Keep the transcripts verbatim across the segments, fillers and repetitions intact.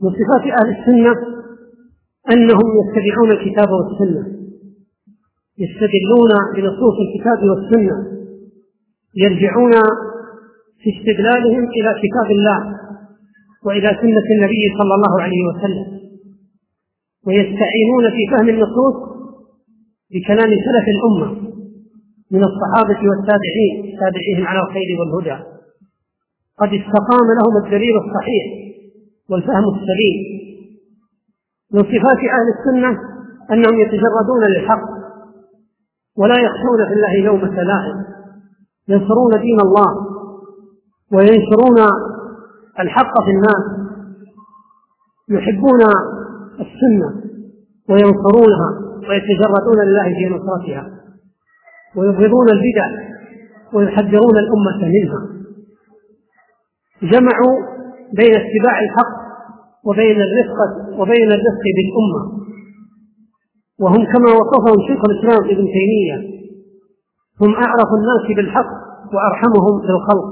من صفات أهل السنة أنهم يتبعون الكتاب والسنة، يستدلون بنصوص الكتاب والسنة، يرجعون في استدلالهم إلى كتاب الله وإلى سنة النبي صلى الله عليه وسلم، ويستعينون في فهم النصوص بكلام سلف الأمة من الصحابة والتابعين تابعيهم على الخير والهدى، قد استقام لهم الدليل الصحيح والفهم السليم. من صفات أهل السنة أنهم يتجردون للحق ولا يخشون في الله لومة لائم، ينصرون دين الله وينشرون الحق في الناس، يحبون السنة وينصرونها ويتجردون لله في نصرتها، ويبغضون البدع ويحذرون الأمة منها. جمعوا بين اتباع الحق وبين الرفق وبين الرفق بالأمة، وهم كما وصفهم شيخ الإسلام ابن تيمية هم أعرف الناس بالحق وأرحمهم بالخلق.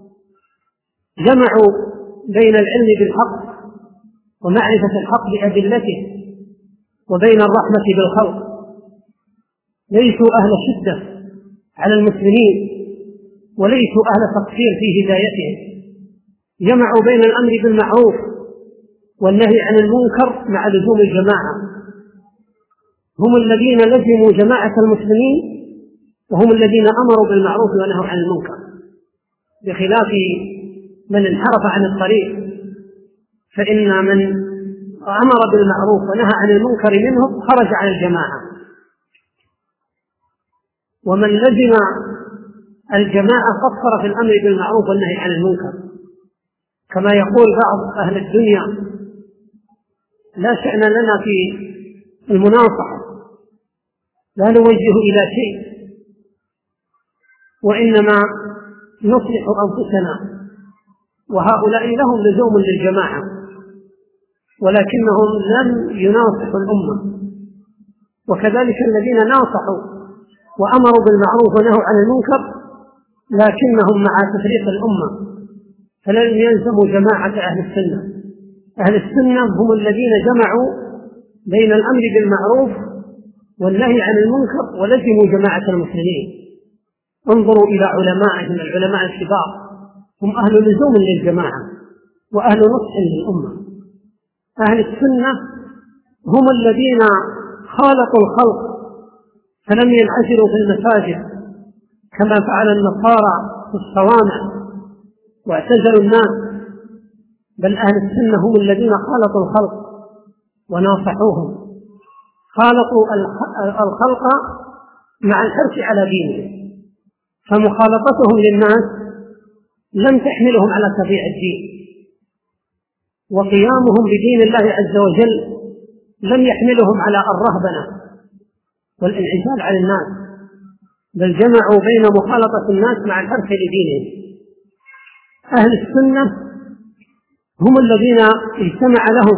جمعوا بين العلم بالحق ومعرفة الحق بأدلته وبين الرحمة بالخلق، ليسوا أهل شدة على المسلمين وليسوا أهل تقصير في هدايتهم. جمعوا بين الأمر بالمعروف والنهي عن المنكر مع لزوم الجماعة، هم الذين لزموا جماعة المسلمين وهم الذين أمروا بالمعروف ونهوا عن المنكر، بخلاف من انحرف عن الطريق، فإن من أمر بالمعروف ونهى عن المنكر منهم خرج عن الجماعة، ومن لزم الجماعة قصر في الأمر بالمعروف والنهي عن المنكر، كما يقول بعض أهل الدنيا: لا شأن لنا في المناصحة، لا نوجه إلى شيء، وإنما نصلح أنفسنا، وهؤلاء لهم لزوم للجماعة ولكنهم لم يناصحوا الأمة. وكذلك الذين ناصحوا وأمروا بالمعروف ونهوا عن المنكر لكنهم مع تفريق الأمة فلن يلزموا جماعة أهل السنة. أهل السنة هم الذين جمعوا بين الأمر بالمعروف والنهي عن المنكر ولزموا جماعة المسلمين. انظروا إلى علمائهم العلماء الكبار، هم أهل لزوم للجماعة وأهل نصح للأمة. أهل السنة هم الذين خالطوا الخلق فلم ينعزلوا في المساجد كما فعل النصارى في الصوامع واعتزلوا الناس، بل أهل السنة هم الذين خالطوا الخلق وناصحوهم، خالطوا الخلق مع الحرص على دينهم، فمخالطتهم للناس لم تحملهم على تضييع الدين، وقيامهم بدين الله عز وجل لم يحملهم على الرهبنة والانعزال عن الناس، بل جمعوا بين مخالطة الناس مع الحرص لدينهم. أهل السنة هم الذين اجتمع لهم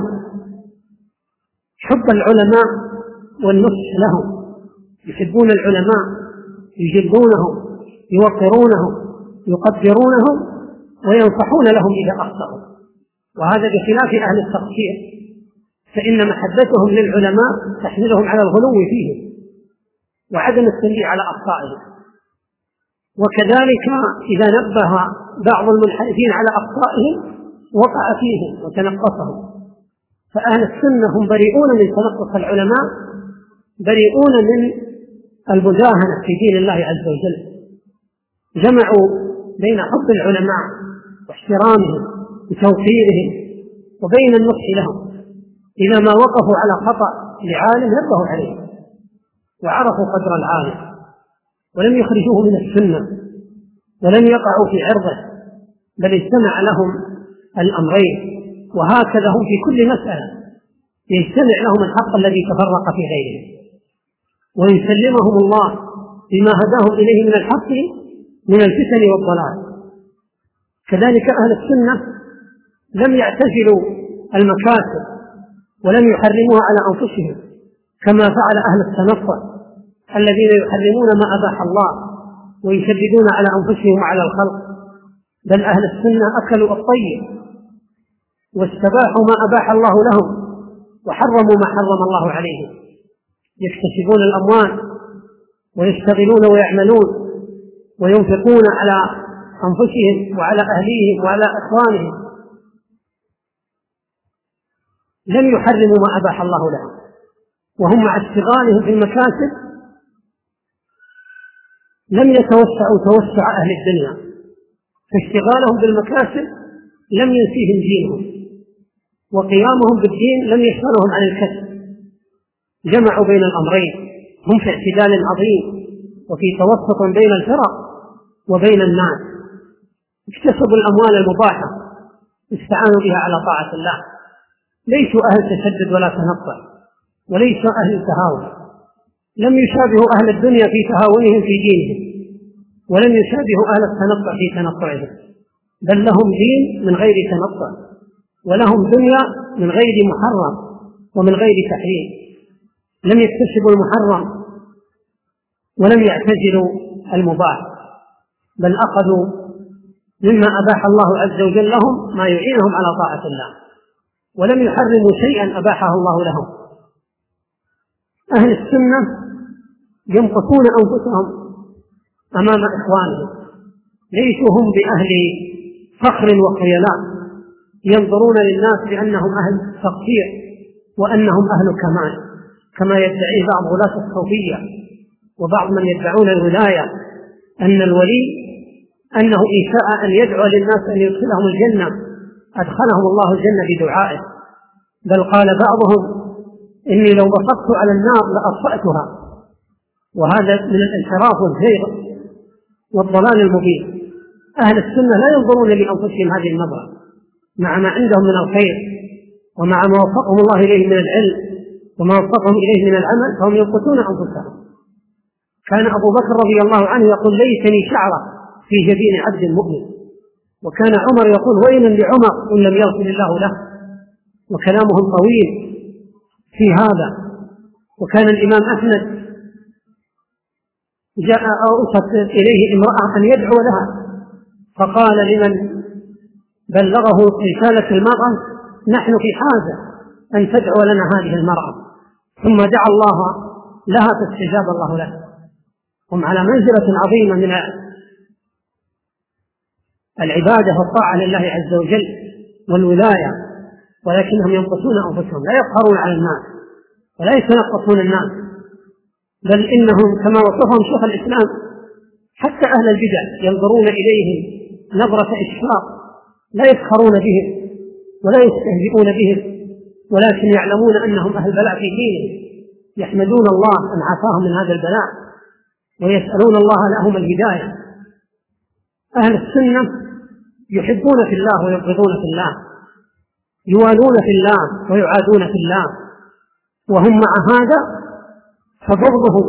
حب العلماء والنصح لهم، يحبون العلماء، يجلونهم، يوقرونهم، يقدرونهم، وينصحون لهم إذا أخطأوا، وهذا بخلاف أهل التقصير، فإن محبتهم للعلماء تحملهم على الغلو فيهم وعدم التنبيه على أخطائهم. وكذلك إذا نبه بعض المنحرفين على أخطائهم وقع فيهم وتنقصهم. فأهل السنة هم بريئون من تنقص العلماء، بريئون من المداهنة في دين الله عز وجل. جمعوا بين حب العلماء واحترامهم وتوقيرهم وبين النصح لهم، إذا ما وقفوا على خطأ لعالم نبهوا عليه وعرفوا قدر العالم ولم يخرجوه من السنة ولم يقعوا في عرضه، بل اجتمع لهم الأمرين. وهكذا هم في كل مسألة يجتمع لهم الحق الذي تفرق في غيره، ويسلمهم الله بما هداهم إليه من الحق من الفتن والضلال. كذلك أهل السنة لم يعتزلوا المكاسب ولم يحرموها على أنفسهم كما فعل أهل التنطع الذين يحرمون ما أباح الله ويشددون على أنفسهم وعلى الخلق، بل أهل السنة أكلوا الطيب واستباحوا ما أباح الله لهم وحرموا ما حرم الله عليهم، يكتسبون الأموال ويشتغلون ويعملون وينفقون على أنفسهم وعلى أهليهم وعلى إخوانهم، لم يحرموا ما أباح الله لهم، وهم مع اشتغالهم في المكاسب لم يتوسعوا توسع أهل الدنيا، فاشتغالهم بالمكاسب لم ينسيهم دينهم، وقيامهم بالدين لم يشغلهم عن الكسب، جمعوا بين الأمرين، هم في اعتدال عظيم وفي توسط بين الفرق وبين الناس، اكتسبوا الأموال المباحة استعانوا بها على طاعة الله، ليسوا أهل تشدد ولا تنطع، وليسوا أهل تهاون، لم يشابهوا أهل الدنيا في تهاونهم في دينهم، ولم يشابهوا أهل التنطع في تنطعهم، بل لهم دين من غير تنطع، ولهم دنيا من غير محرم ومن غير تحريم، لم يكتسبوا المحرم ولم يعتزلوا المباح، بل أخذوا مما أباح الله عز وجل لهم ما يعينهم على طاعة الله، ولم يحرموا شيئا أباحه الله لهم. أهل السنة ينقصون أنفسهم أمام إخوانهم، ليسوا هم بأهل فخر وخيلاء ينظرون للناس بأنهم أهل تقصير وأنهم أهل كمال، كما يدعي بعض غلاة الصوفية وبعض من يدعون الولاية أن الولي أنه إن شاء أن يدعو للناس أن يدخلهم الجنة أدخلهم الله الجنة بدعائه، بل قال بعضهم إني لو بصقت على النار لأطفأتها، وهذا من الانحراف والزيغ والضلال المبين. أهل السنة لا ينظرون لأنفسهم هذه النظرة، مع ما عندهم من الخير ومع ما وفقهم الله إليه من العلم وما وفقهم إليه من العمل، فهم ينقصون أنفسهم. كان أبو بكر رضي الله عنه يقول ليتني شعرة في جبين عبد مؤمن، وكان عمر يقول ويل لعمر إن لم يغفر الله له، وكلامهم طويل في هذا. وكان الإمام أحمد جاء أوصت إليه امرأة أن يدعو لها، فقال لمن بلغه رسالة المرأة نحن في حاجة أن تدعو لنا هذه المرأة، ثم دعا الله لها فاستجاب الله له. هم على منزلة عظيمة من العبادة والطاعة لله عز وجل والولاية، ولكنهم ينقصون أنفسهم، لا يفخرون على الناس ولا يتنقصون الناس، بل إنهم كما وصفهم شيخ الإسلام حتى أهل البدع ينظرون إليهم نظرة إشفاق، لا يفخرون بهم ولا يستهزئون بهم، ولكن يعلمون أنهم أهل بلاء في دينهم، يحمدون الله أن عافاهم من هذا البلاء ويسألون الله لهم الهداية. أهل السنة يحبون في الله ويبغضون في الله، يوالون في الله ويعادون في الله، وهم مع هذا فبغضهم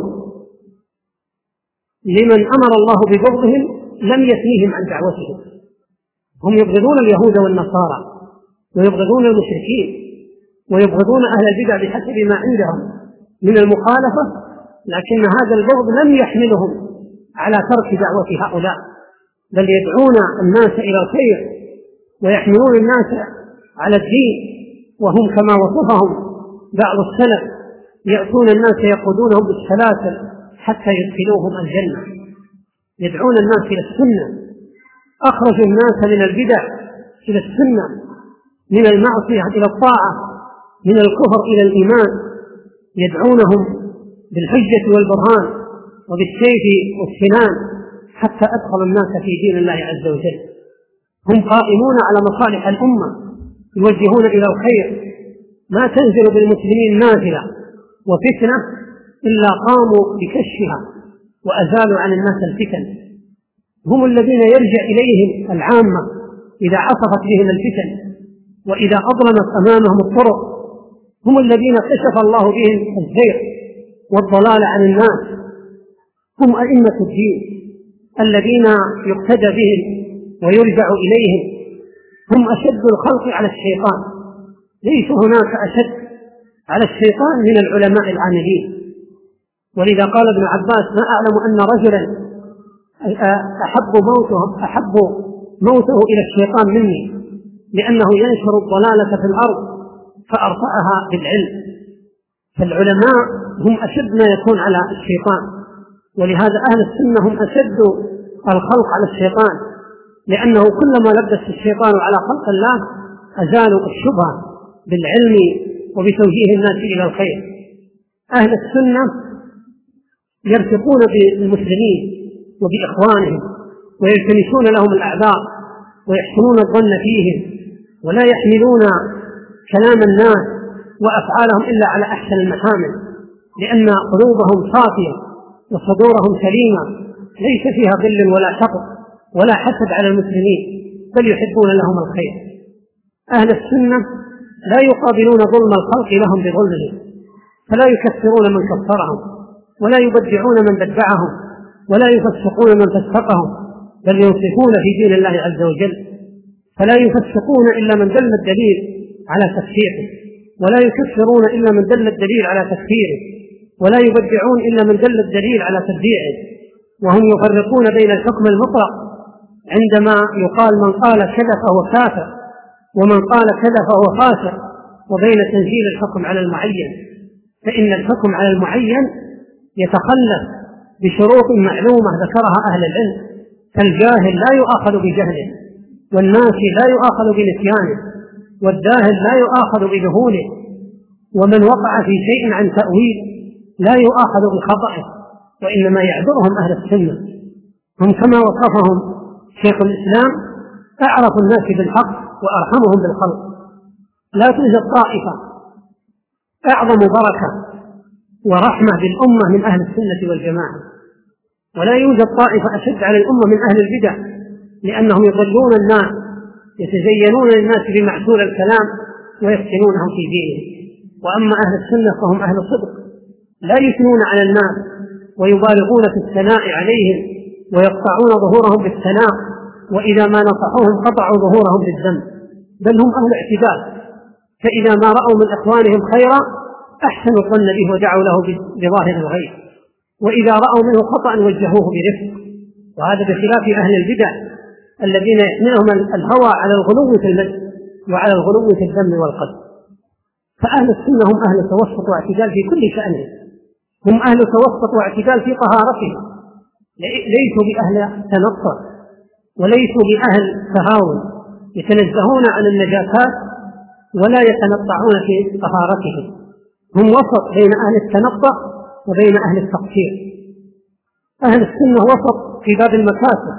لمن أمر الله ببغضهم لم يثنيهم عن دعوتهم. هم يبغضون اليهود والنصارى ويبغضون المشركين ويبغضون أهل البدع بحسب ما عندهم من المخالفة، لكن هذا البغض لم يحملهم على ترك دعوة هؤلاء، بل يدعون الناس إلى الخير ويحملون الناس على الدين، وهم كما وصفهم بعض السلف يأتون الناس يقودونهم بالسلاسل حتى يدخلوهم الجنة، يدعون الناس إلى السنة، أخرجوا الناس من البدع إلى السنة، من المعصية إلى الطاعة، من الكفر إلى الإيمان، يدعونهم بالحجة والبرهان وبالسيف والسنان حتى أدخل الناس في دين الله عز وجل. هم قائمون على مصالح الأمة، يوجهون إلى الخير، ما تنزل بالمسلمين نازلة وفتنة إلا قاموا بكشفها وأزالوا عن الناس الفتن. هم الذين يرجع إليهم العامة إذا عصفت بهم الفتن وإذا أظلمت أمامهم الطرق، هم الذين كشف الله بهم الزيغ والضلال عن الناس، هم أئمة الدين الذين يقتدى بهم ويرجع إليهم، هم أشد الخلق على الشيطان، ليس هناك أشد على الشيطان من العلماء العاملين. ولذا قال ابن عباس ما أعلم أن رجلا أحب موته, أحب موته إلى الشيطان مني، لأنه ينشر الضلالة في الأرض فأرفعها بالعلم. فالعلماء هم أشد ما يكون على الشيطان، ولهذا أهل السنة هم أشد الخلق على الشيطان، لأنه كلما لبس الشيطان على خلق الله أزالوا الشبهة بالعلم وبتوجيه الناس إلى الخير. أهل السنة يرفقون بالمسلمين وبإخوانهم ويلتمسون لهم الأعذار ويحسنون الظن فيهم، ولا يحملون كلام الناس وأفعالهم إلا على أحسن المحامل، لأن قلوبهم صافية وصدورهم سليمة ليس فيها غل ولا حقد ولا حسد على المسلمين، بل يحبون لهم الخير. أهل السنة لا يقابلون ظلم الخلق لهم بظلمهم، فلا يكفرون من كفرهم، ولا يبدعون من بدعهم، ولا يفسقون من فسقهم، بل ينصفون في دين الله عز وجل، فلا يفسقون إلا من دل الدليل على تفسيقه، ولا يكفرون إلا من دل الدليل على تكفيره، ولا يبدعون إلا من دل الدليل على تبديعه. وهم يفرقون بين الحكم المطلق عندما يقال من قال كذا فهو كافر ومن قال كذا فهو فاسق، وبين تنزيل الحكم على المعين، فإن الحكم على المعين يتخلف بشروط معلومة ذكرها أهل العلم، فالجاهل لا يؤاخذ بجهله، والناسي لا يؤاخذ بنسيانه، والداهل لا يؤاخذ بجهوله، ومن وقع في شيء عن تأويل لا يؤاخذ بخطئه، وإنما يعذرهم أهل السنة. هم كما وصفهم شيخ الإسلام أعرف الناس بالحق وأرحمهم بالخلق. لا توجد طائفة أعظم بركة ورحمة بالأمة من أهل السنة والجماعة، ولا يوجد طائفة أشد على الأمة من أهل البدع، لأنهم يضلون الناس يتزينون للناس بمعسول الكلام ويفتنونهم في دينهم. وأما أهل السنة فهم أهل صدق، لا يثنون على الناس ويبالغون في الثناء عليهم ويقطعون ظهورهم بالثناء، وإذا ما نصحوهم قطعوا ظهورهم بالذنب، بل هم أهل اعتدال. فإذا ما رأوا من إخوانهم خيرا أحسنوا الظن به ودعوا له بظاهر الغيب، وإذا رأوا منه خطأ وجهوه برفق. وهذا بخلاف أهل البدع الذين يحملهم الهوى على الغلو في المجد وعلى الغلو في الذم والقتل. فأهل السنة هم أهل توسط واعتدال في كل شأنهم، هم أهل توسط واعتدال في طهارتهم، ليسوا بأهل تنطع وليسوا بأهل تهاون، يتنزهون عن النجاسات ولا يتنطعون في طهارتهم. هم وسط بين أهل التنطع وبين أهل التقصير. أهل السنة وسط في باب المكاسب،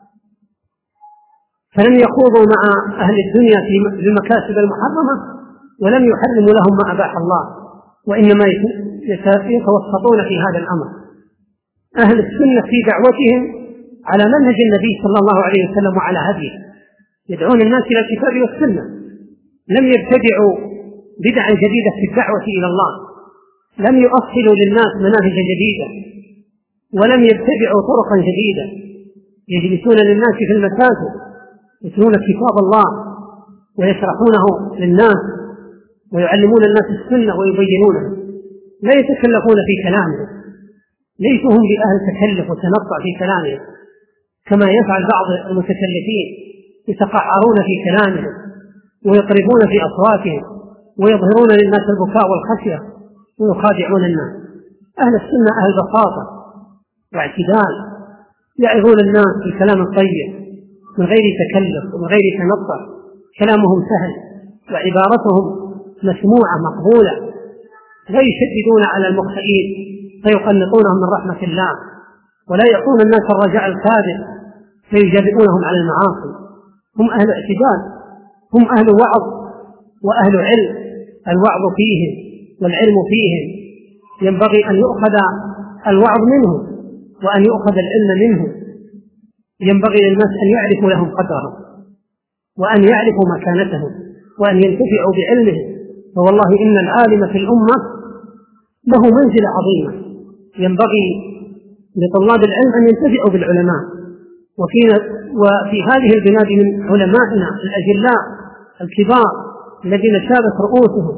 فلم يخوضوا مع أهل الدنيا في المكاسب المحرمة ولم يحرموا لهم ما أباح الله، وإنما يتوسطون في هذا الأمر. أهل السنة في دعوتهم على منهج النبي صلى الله عليه وسلم وعلى هديه، يدعون الناس إلى الكتاب والسنة، لم يبتدعوا بدعا جديدة في الدعوة إلى الله، لم يؤصلوا للناس مناهج جديدة، ولم يبتدعوا طرقا جديدة. يجلسون للناس في المساجد يتلون كتاب الله ويشرحونه للناس ويعلمون الناس السنة ويبينونها، لا يتكلفون في كلامهم، ليسوا هم بأهل تكلف وتنطع في كلامهم كما يفعل بعض المتكلفين، يتقعرون في كلامهم ويقربون في أصواتهم ويظهرون للناس البكاء والخشية ويخادعون الناس. أهل السنة أهل بساطة واعتدال، يعظون الناس بالكلام الطيب من غير تكلف ومن غير تنطع، كلامهم سهل وعبارتهم مسموعة مقبولة، لا يشددون على المخطئين فيقنطونهم من رحمة الله، ولا يعطون الناس الرجاء الكاذب فيجرئونهم على المعاصي. هم أهل اعتدال، هم أهل وعظ وأهل علم، الوعظ فيهم والعلم فيهم، ينبغي أن يؤخذ الوعظ منهم وأن يؤخذ العلم منهم، ينبغي للناس أن يعرفوا لهم قدرهم وأن يعرفوا مكانتهم وأن ينتفعوا بعلمهم. فوالله إن العالم في الأمة له منزلة عظيمة، ينبغي لطلاب العلم أن ينتفعوا بالعلماء. وفي, وفي هذه البلاد من علمائنا الأجلاء الكبار الذين شابت رؤوسهم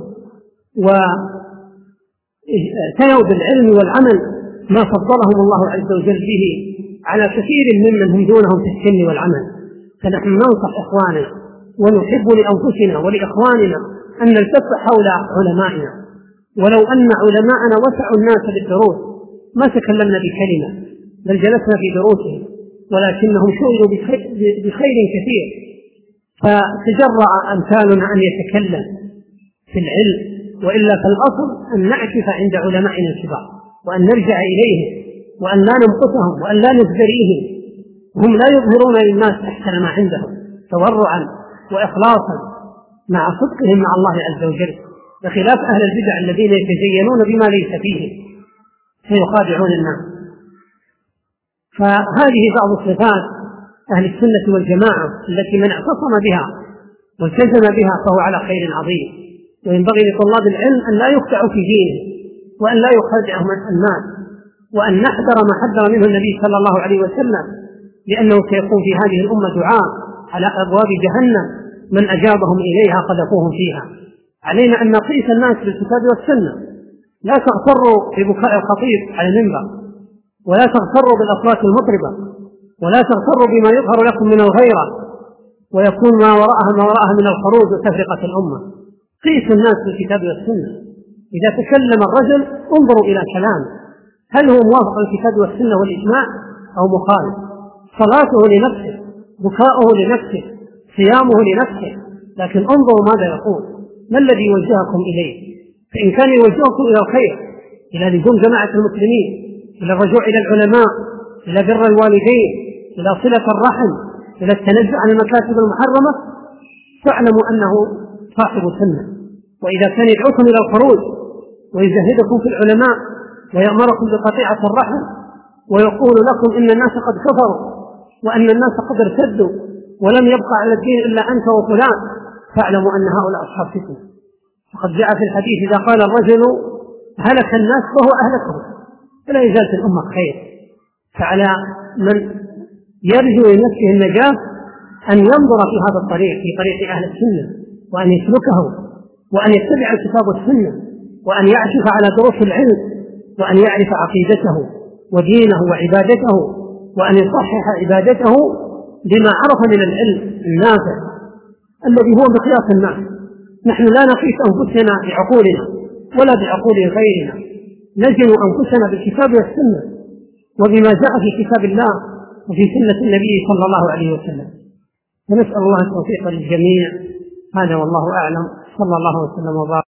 واعتنوا بالعلم والعمل ما فضلهم الله عز وجل به على كثير ممن هم دونهم في السن والعمل. فنحن ننصح إخواننا ونحب لأنفسنا ولإخواننا أن نلتف حول علمائنا، ولو أن علماءنا وسعوا الناس بالدروس ما تكلمنا بكلمة بل جلسنا في دروسهم، ولكنهم شغلوا بخير كثير، فتجرأ أمثالنا أن يتكلم في العلم، وإلا فالأصل أن نعكف عند علمائنا الكبار وأن نرجع إليهم وأن لا ننقصهم وأن لا نزدريهم. هم لا يظهرون للناس أحسن ما عندهم تورعا وإخلاصا مع صدقهم مع الله عز وجل، بخلاف أهل البدع الذين يتزينون بما ليس فيه فيخادعون الناس. فهذه بعض صفات أهل السنة والجماعة التي من اعتصم بها والتزم بها فهو على خير عظيم. وينبغي لطلاب العلم أن لا يخدعوا في دينه وأن لا يخدعهم الناس، وأن نحذر ما حذر منه النبي صلى الله عليه وسلم، لأنه سيكون في هذه الأمة دعاء على أبواب جهنم من أجابهم إليها قذفوهم فيها. علينا أن نقيس الناس بالكتاب والسنة، لا تغتروا ببكاء الخطيب على المنبر، ولا تغتروا بالأصوات المطربة، ولا تغتروا بما يظهر لكم من الغيرة ويكون ما وراءها ما وراءها من الخروج وتفرقة الأمة. قيسوا الناس بالكتاب والسنة. إذا تكلم الرجل انظروا إلى كلامه، هل هو موافق للكتاب والسنة والإجماع أو مخالف؟ صلاته لنفسه، بكاؤه لنفسه، صيامه لنفسه، لكن انظروا ماذا يقول، ما الذي يوجهكم إليه؟ فإن كان يوجهكم إلى الخير، إلى لزوم جماعة المسلمين، إلى الرجوع إلى العلماء، إلى بر الوالدين، إلى صلة الرحم، إلى التنزع عن المكاسب المحرمة، فاعلموا أنه صاحب سنة. وإذا كان يدعوكم إلى الخروج ويزهدكم في العلماء ويأمركم بقطيعة الرحم ويقول لكم إن الناس قد كفروا وأن الناس قد ارتدوا ولم يبقى على الدين إلا أنت وفلان، فاعلموا أن هؤلاء أصحاب فتنة. فقد جاء في الحديث إذا قال الرجل هلك الناس فهو أهلكهم، فلا يزال في الأمة خير. فعلى من يرجو لنفسه النجاة أن ينظر في هذا الطريق، في طريق أهل السنة، وأن يسلكه، وأن يتبع الكتاب والسنة، وأن يعشف على دروس العلم، وأن يعرف عقيدته ودينه وعبادته، وأن يصحح عبادته بما عرف من العلم النافع الذي هو مقياس الناس. نحن لا نقيس أنفسنا بعقولنا ولا بعقول غيرنا، نزن أنفسنا بالكتاب والسنة وبما جاء في كتاب الله وفي سنة النبي صلى الله عليه وسلم. ونسأل الله التوفيق للجميع. هذا والله أعلم. صلى الله وسلم وبارك